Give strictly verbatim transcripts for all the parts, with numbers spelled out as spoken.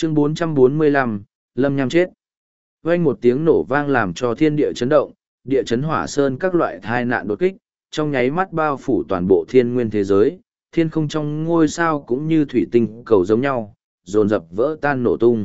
Chương bốn trăm bốn mươi lăm, Lâm Nham chết. Vang một tiếng nổ vang làm cho thiên địa chấn động, địa chấn hỏa sơn các loại tai nạn đột kích, trong nháy mắt bao phủ toàn bộ thiên nguyên thế giới, thiên không trong ngôi sao cũng như thủy tinh cầu giống nhau, dồn dập vỡ tan nổ tung.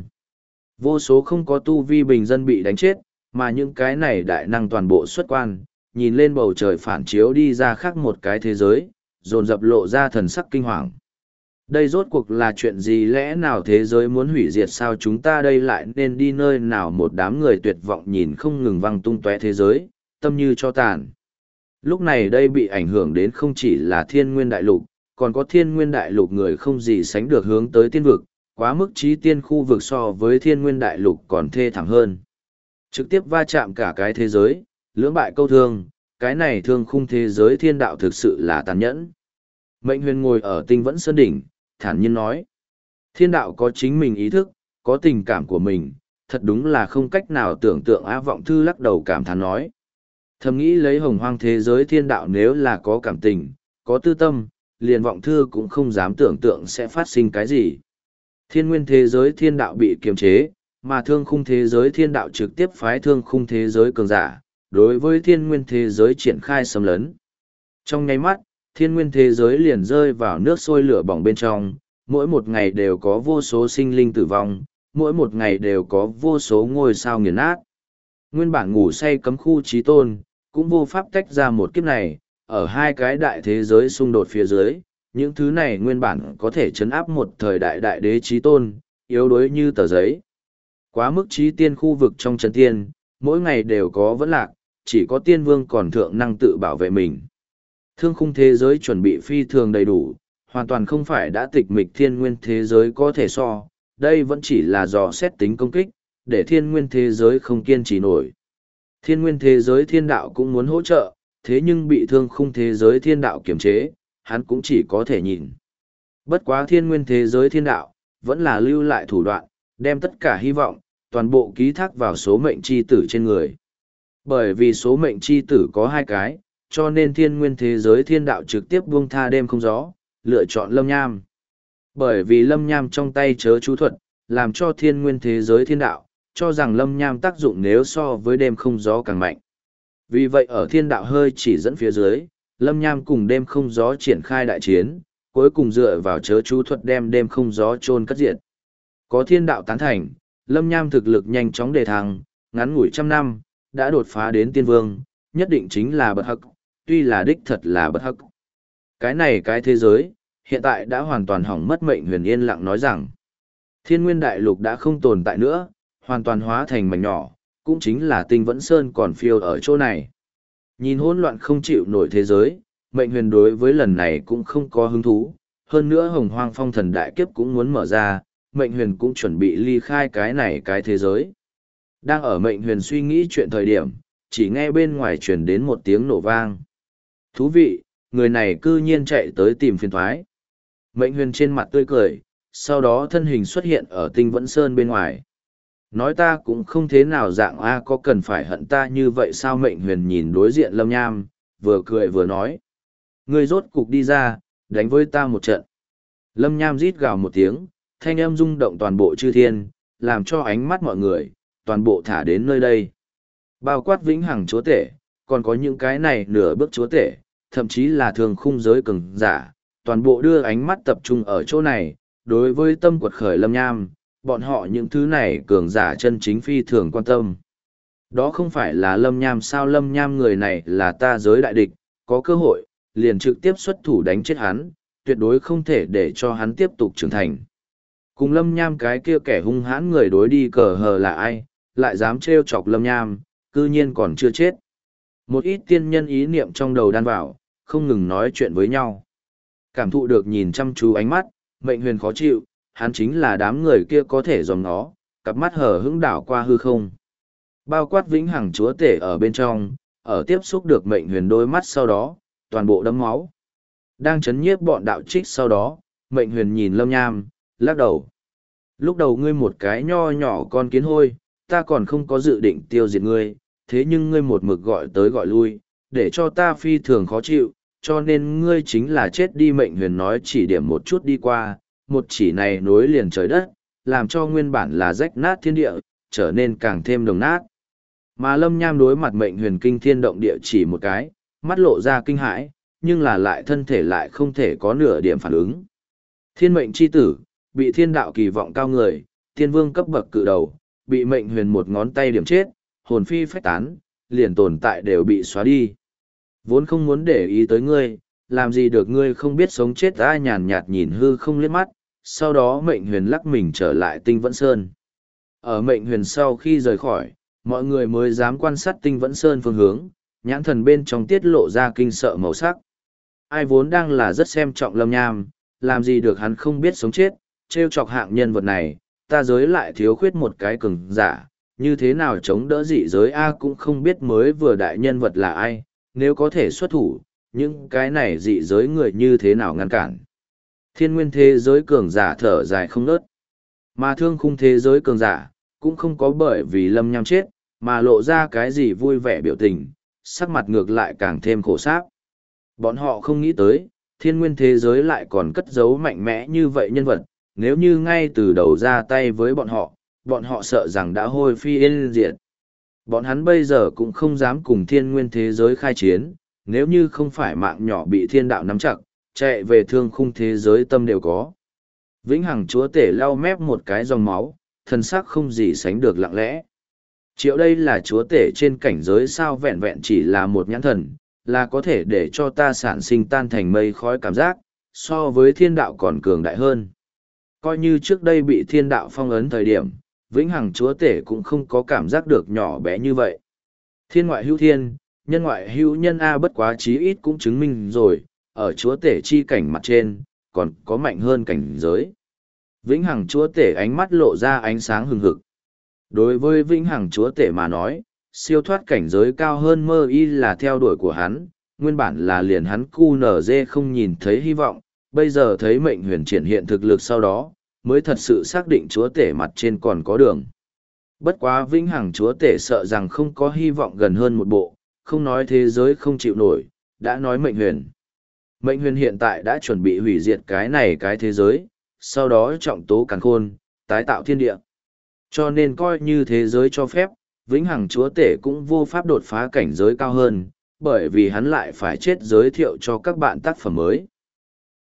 Vô số không có tu vi bình dân bị đánh chết, mà những cái này đại năng toàn bộ xuất quan, nhìn lên bầu trời phản chiếu đi ra khác một cái thế giới, dồn dập lộ ra thần sắc kinh hoàng. Đây rốt cuộc là chuyện gì, lẽ nào thế giới muốn hủy diệt sao, chúng ta đây lại nên đi nơi nào? Một đám người tuyệt vọng nhìn không ngừng văng tung tóe thế giới, tâm như cho tàn. Lúc này đây bị ảnh hưởng đến không chỉ là thiên nguyên đại lục, còn có thiên nguyên đại lục người không gì sánh được hướng tới tiên vực, quá mức trí tiên khu vực so với thiên nguyên đại lục còn thê thảm hơn. Trực tiếp va chạm cả cái thế giới, lưỡng bại câu thương, cái này thương khung thế giới thiên đạo thực sự là tàn nhẫn. Mệnh Huyền ngồi ở Tinh Vẫn Sơn đỉnh, thản nhiên nói. Thiên đạo có chính mình ý thức, có tình cảm của mình, thật đúng là không cách nào tưởng tượng. Á Vọng Thư lắc đầu cảm thán nói. Thầm nghĩ lấy hồng hoang thế giới thiên đạo nếu là có cảm tình, có tư tâm, liền Vọng Thư cũng không dám tưởng tượng sẽ phát sinh cái gì. Thiên nguyên thế giới thiên đạo bị kiềm chế, mà thương khung thế giới thiên đạo trực tiếp phái thương khung thế giới cường giả, đối với thiên nguyên thế giới triển khai xâm lấn. Trong nháy mắt, thiên nguyên thế giới liền rơi vào nước sôi lửa bỏng bên trong, mỗi một ngày đều có vô số sinh linh tử vong, mỗi một ngày đều có vô số ngôi sao nghiền nát. Nguyên bản ngủ say cấm khu trí tôn, cũng vô pháp tách ra một kiếp này, ở hai cái đại thế giới xung đột phía dưới, những thứ này nguyên bản có thể chấn áp một thời đại đại đế trí tôn, yếu đuối như tờ giấy. Quá mức trí tiên khu vực trong chân tiên, mỗi ngày đều có vẫn lạc, chỉ có tiên vương còn thượng năng tự bảo vệ mình. Thương khung thế giới chuẩn bị phi thường đầy đủ, hoàn toàn không phải đã tịch mịch thiên nguyên thế giới có thể so, đây vẫn chỉ là dò xét tính công kích, để thiên nguyên thế giới không kiên trì nổi. Thiên nguyên thế giới thiên đạo cũng muốn hỗ trợ, thế nhưng bị thương khung thế giới thiên đạo kiềm chế, hắn cũng chỉ có thể nhìn. Bất quá thiên nguyên thế giới thiên đạo, vẫn là lưu lại thủ đoạn, đem tất cả hy vọng, toàn bộ ký thác vào số mệnh chi tử trên người. Bởi vì số mệnh chi tử có hai cái, cho nên thiên nguyên thế giới thiên đạo trực tiếp buông tha đêm không gió, lựa chọn Lâm Nham. Bởi vì Lâm Nham trong tay chớ chú thuật, làm cho thiên nguyên thế giới thiên đạo, cho rằng Lâm Nham tác dụng nếu so với đêm không gió càng mạnh. Vì vậy ở thiên đạo hơi chỉ dẫn phía dưới, Lâm Nham cùng đêm không gió triển khai đại chiến, cuối cùng dựa vào chớ chú thuật đem đêm không gió chôn cất diệt. Có thiên đạo tán thành, Lâm Nham thực lực nhanh chóng đề thăng, ngắn ngủi trăm năm, đã đột phá đến tiên vương, nhất định chính là bất hắc, tuy là đích thật là bất hắc. Cái này cái thế giới, hiện tại đã hoàn toàn hỏng mất. Mệnh Huyền yên lặng nói rằng, thiên nguyên đại lục đã không tồn tại nữa, hoàn toàn hóa thành mảnh nhỏ, cũng chính là Tinh Vẫn Sơn còn phiêu ở chỗ này. Nhìn hỗn loạn không chịu nổi thế giới, Mệnh Huyền đối với lần này cũng không có hứng thú, hơn nữa hồng hoang phong thần đại kiếp cũng muốn mở ra, Mệnh Huyền cũng chuẩn bị ly khai cái này cái thế giới. Đang ở Mệnh Huyền suy nghĩ chuyện thời điểm, chỉ nghe bên ngoài truyền đến một tiếng nổ vang. Thú vị, người này cư nhiên chạy tới tìm phiền thoái. Mệnh Huyền trên mặt tươi cười, sau đó thân hình xuất hiện ở Tinh Vẫn Sơn bên ngoài. Nói ta cũng không thế nào dạng a, có cần phải hận ta như vậy sao? Mệnh Huyền nhìn đối diện Lâm Nham, vừa cười vừa nói. Ngươi rốt cục đi ra, đánh với ta một trận. Lâm Nham rít gào một tiếng, thanh âm rung động toàn bộ chư thiên, làm cho ánh mắt mọi người, toàn bộ thả đến nơi đây. Bao quát vĩnh hằng chúa tể, còn có những cái này nửa bước chúa tể, thậm chí là thường khung giới cường giả, toàn bộ đưa ánh mắt tập trung ở chỗ này, đối với tâm quật khởi Lâm Nham, bọn họ những thứ này cường giả chân chính phi thường quan tâm. Đó không phải là Lâm Nham sao? Lâm Nham người này là ta giới đại địch, có cơ hội, liền trực tiếp xuất thủ đánh chết hắn, tuyệt đối không thể để cho hắn tiếp tục trưởng thành. Cùng Lâm Nham cái kia kẻ hung hãn người đối đi cờ hờ là ai, lại dám trêu chọc Lâm Nham, cư nhiên còn chưa chết. Một ít tiên nhân ý niệm trong đầu đan vào, không ngừng nói chuyện với nhau. Cảm thụ được nhìn chăm chú ánh mắt, Mệnh Huyền khó chịu, hắn chính là đám người kia có thể dòm nó, cặp mắt hờ hững đảo qua hư không. Bao quát vĩnh hằng chúa tể ở bên trong, ở tiếp xúc được Mệnh Huyền đôi mắt sau đó, toàn bộ đấm máu. Đang chấn nhiếp bọn đạo trích sau đó, Mệnh Huyền nhìn Lâm Nham, lắc đầu. Lúc đầu ngươi một cái nho nhỏ con kiến hôi, ta còn không có dự định tiêu diệt ngươi, thế nhưng ngươi một mực gọi tới gọi lui, để cho ta phi thường khó chịu, cho nên ngươi chính là chết đi. Mệnh Huyền nói chỉ điểm một chút đi qua, một chỉ này nối liền trời đất, làm cho nguyên bản là rách nát thiên địa, trở nên càng thêm đồng nát. Mà Lâm Nham đối mặt mệnh huyền kinh thiên động địa chỉ một cái, mắt lộ ra kinh hãi, nhưng là lại thân thể lại không thể có nửa điểm phản ứng. Thiên mệnh chi tử, bị thiên đạo kỳ vọng cao người, tiên vương cấp bậc cự đầu, bị mệnh huyền một ngón tay điểm chết, hồn phi phách tán, liền tồn tại đều bị xóa đi. Vốn không muốn để ý tới ngươi, làm gì được ngươi không biết sống chết ai nhàn nhạt nhìn hư không liếc mắt, sau đó mệnh huyền lắc mình trở lại tinh vẫn sơn. Ở mệnh huyền sau khi rời khỏi, mọi người mới dám quan sát tinh vẫn sơn phương hướng, nhãn thần bên trong tiết lộ ra kinh sợ màu sắc. Ai vốn đang là rất xem trọng Lâm Nham, làm gì được hắn không biết sống chết, trêu chọc hạng nhân vật này, ta giới lại thiếu khuyết một cái cường giả, như thế nào chống đỡ dị giới A cũng không biết mới vừa đại nhân vật là ai, nếu có thể xuất thủ, những cái này dị giới người như thế nào ngăn cản. Thiên nguyên thế giới cường giả thở dài không nớt, mà thương khung thế giới cường giả, cũng không có bởi vì Lâm Nham chết, mà lộ ra cái gì vui vẻ biểu tình, sắc mặt ngược lại càng thêm khổ sáp. Bọn họ không nghĩ tới, thiên nguyên thế giới lại còn cất giấu mạnh mẽ như vậy nhân vật, nếu như ngay từ đầu ra tay với bọn họ, bọn họ sợ rằng đã hôi phi yên diệt. Bọn hắn bây giờ cũng không dám cùng thiên nguyên thế giới khai chiến, nếu như không phải mạng nhỏ bị thiên đạo nắm chặt, chạy về thương khung thế giới tâm đều có. Vĩnh Hằng chúa tể lau mép một cái dòng máu, thân sắc không gì sánh được lặng lẽ. Triệu đây là chúa tể trên cảnh giới sao vẹn vẹn chỉ là một nhãn thần, là có thể để cho ta sản sinh tan thành mây khói cảm giác, so với thiên đạo còn cường đại hơn. Coi như trước đây bị thiên đạo phong ấn thời điểm, Vĩnh Hằng chúa tể cũng không có cảm giác được nhỏ bé như vậy. Thiên ngoại hữu thiên, nhân ngoại hữu nhân A bất quá chí ít cũng chứng minh rồi, ở chúa tể chi cảnh mặt trên, còn có mạnh hơn cảnh giới. Vĩnh Hằng chúa tể ánh mắt lộ ra ánh sáng hừng hực. Đối với Vĩnh Hằng chúa tể mà nói, siêu thoát cảnh giới cao hơn mơ y là theo đuổi của hắn, nguyên bản là liền hắn cu nở dê không nhìn thấy hy vọng, bây giờ thấy mệnh huyền triển hiện thực lực sau đó, mới thật sự xác định chúa tể mặt trên còn có đường. Bất quá Vĩnh Hằng chúa tể sợ rằng không có hy vọng gần hơn một bộ, không nói thế giới không chịu nổi, đã nói mệnh huyền. Mệnh huyền hiện tại đã chuẩn bị hủy diệt cái này cái thế giới, sau đó trọng tố càn khôn, tái tạo thiên địa. Cho nên coi như thế giới cho phép, Vĩnh Hằng chúa tể cũng vô pháp đột phá cảnh giới cao hơn, bởi vì hắn lại phải chết giới thiệu cho các bạn tác phẩm mới.